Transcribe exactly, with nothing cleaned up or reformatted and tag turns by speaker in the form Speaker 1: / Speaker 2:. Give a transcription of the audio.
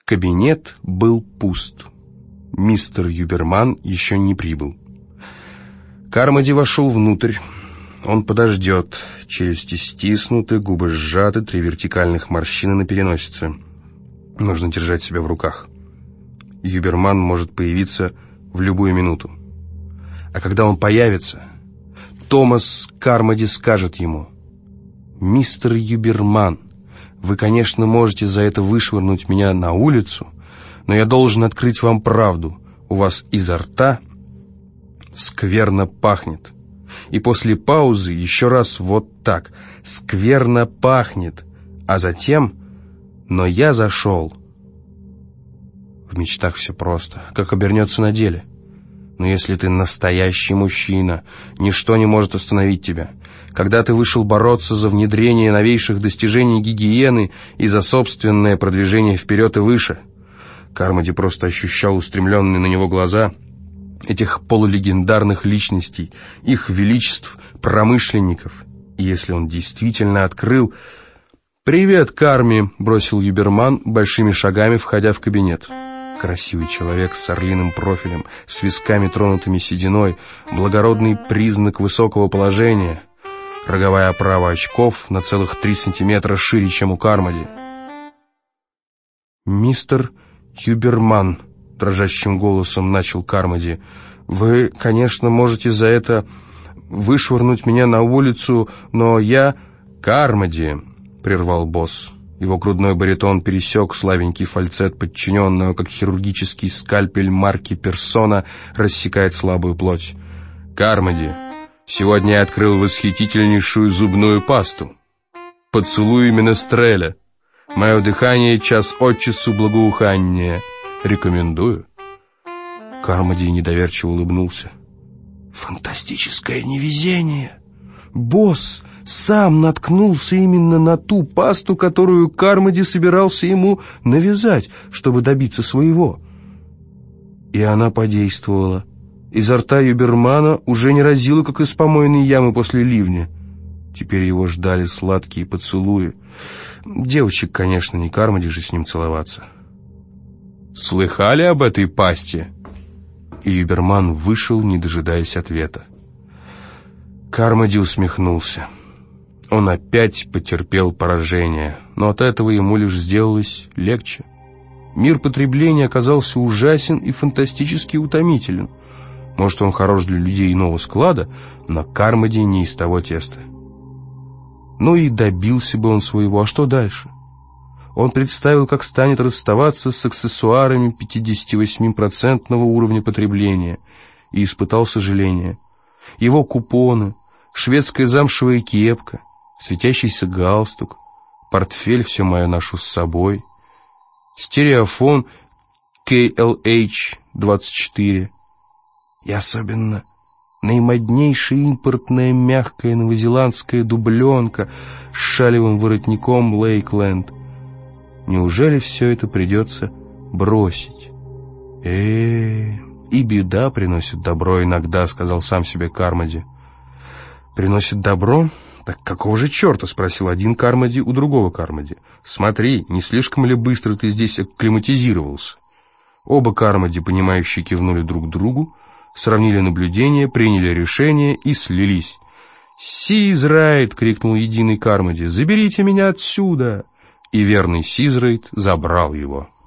Speaker 1: Кабинет был пуст. Мистер Юберман еще не прибыл. Кармоди вошел внутрь. Он подождет. Челюсти стиснуты, губы сжаты, три вертикальных морщины на переносице. Нужно держать себя в руках. Юберман может появиться в любую минуту. А когда он появится, Томас Кармоди скажет ему: «Мистер Юберман, вы, конечно, можете за это вышвырнуть меня на улицу, но я должен открыть вам правду. У вас изо рта скверно пахнет». И после паузы еще раз вот так: «Скверно пахнет». А затем: «Но я зашел». В мечтах все просто. Как обернется на деле? Но если ты настоящий мужчина, ничто не может остановить тебя. Когда ты вышел бороться за внедрение новейших достижений гигиены и за собственное продвижение вперед и выше. Кармоди просто ощущал устремленные на него глаза этих полулегендарных личностей, их величеств, промышленников. И если он действительно открыл... «Привет, Карми!» — бросил Юберман, большими шагами входя в кабинет. Красивый человек с орлиным профилем, с висками, тронутыми сединой, благородный признак высокого положения, роговая оправа очков на целых три сантиметра шире, чем у Кармоди. «Мистер Юберман», — дрожащим голосом начал Кармоди, — «вы, конечно, можете за это вышвырнуть меня на улицу, но я...» «Кармоди», — прервал босс. Его грудной баритон пересек слабенький фальцет подчиненного, как хирургический скальпель марки «Персона» рассекает слабую плоть. «Кармоди, сегодня я открыл восхитительнейшую зубную пасту. Поцелуй Менестреля. Мое дыхание час от часу благоухание. Рекомендую». Кармоди недоверчиво улыбнулся. «Фантастическое невезение! Босс сам наткнулся именно на ту пасту, которую Кармоди собирался ему навязать, чтобы добиться своего. И она подействовала. Изо рта Юбермана уже не разило, как из помойной ямы после ливня. Теперь его ждали сладкие поцелуи. Девочек, конечно, не Кармоди же с ним целоваться». «Слыхали об этой пасте?» И Юберман вышел, не дожидаясь ответа. Кармоди усмехнулся. Он опять потерпел поражение, но от этого ему лишь сделалось легче. Мир потребления оказался ужасен и фантастически утомителен. Может, он хорош для людей иного склада, но Кармоди не из того теста. Ну и добился бы он своего, а что дальше? Он представил, как станет расставаться с аксессуарами пятидесятивосьмипроцентного уровня потребления, и испытал сожаление. Его купоны, шведская замшевая кепка, светящийся галстук, портфель «Все мое ношу с собой», стереофон кей эл эйч двадцать четыре и особенно наимоднейшая импортная мягкая новозеландская дубленка с шалевым воротником Лейкленд. Неужели все это придется бросить? Э-э-э, и беда приносит добро иногда, сказал сам себе Кармоди. Приносит добро? Так какого же черта? Спросил один Кармоди у другого Кармоди. Смотри, не слишком ли быстро ты здесь акклиматизировался? Оба Кармоди, понимающие, кивнули друг другу, сравнили наблюдения, приняли решение и слились. «Сизрайт!» — крикнул единый Кармоди. «Заберите меня отсюда!» И верный Сизрайт забрал его.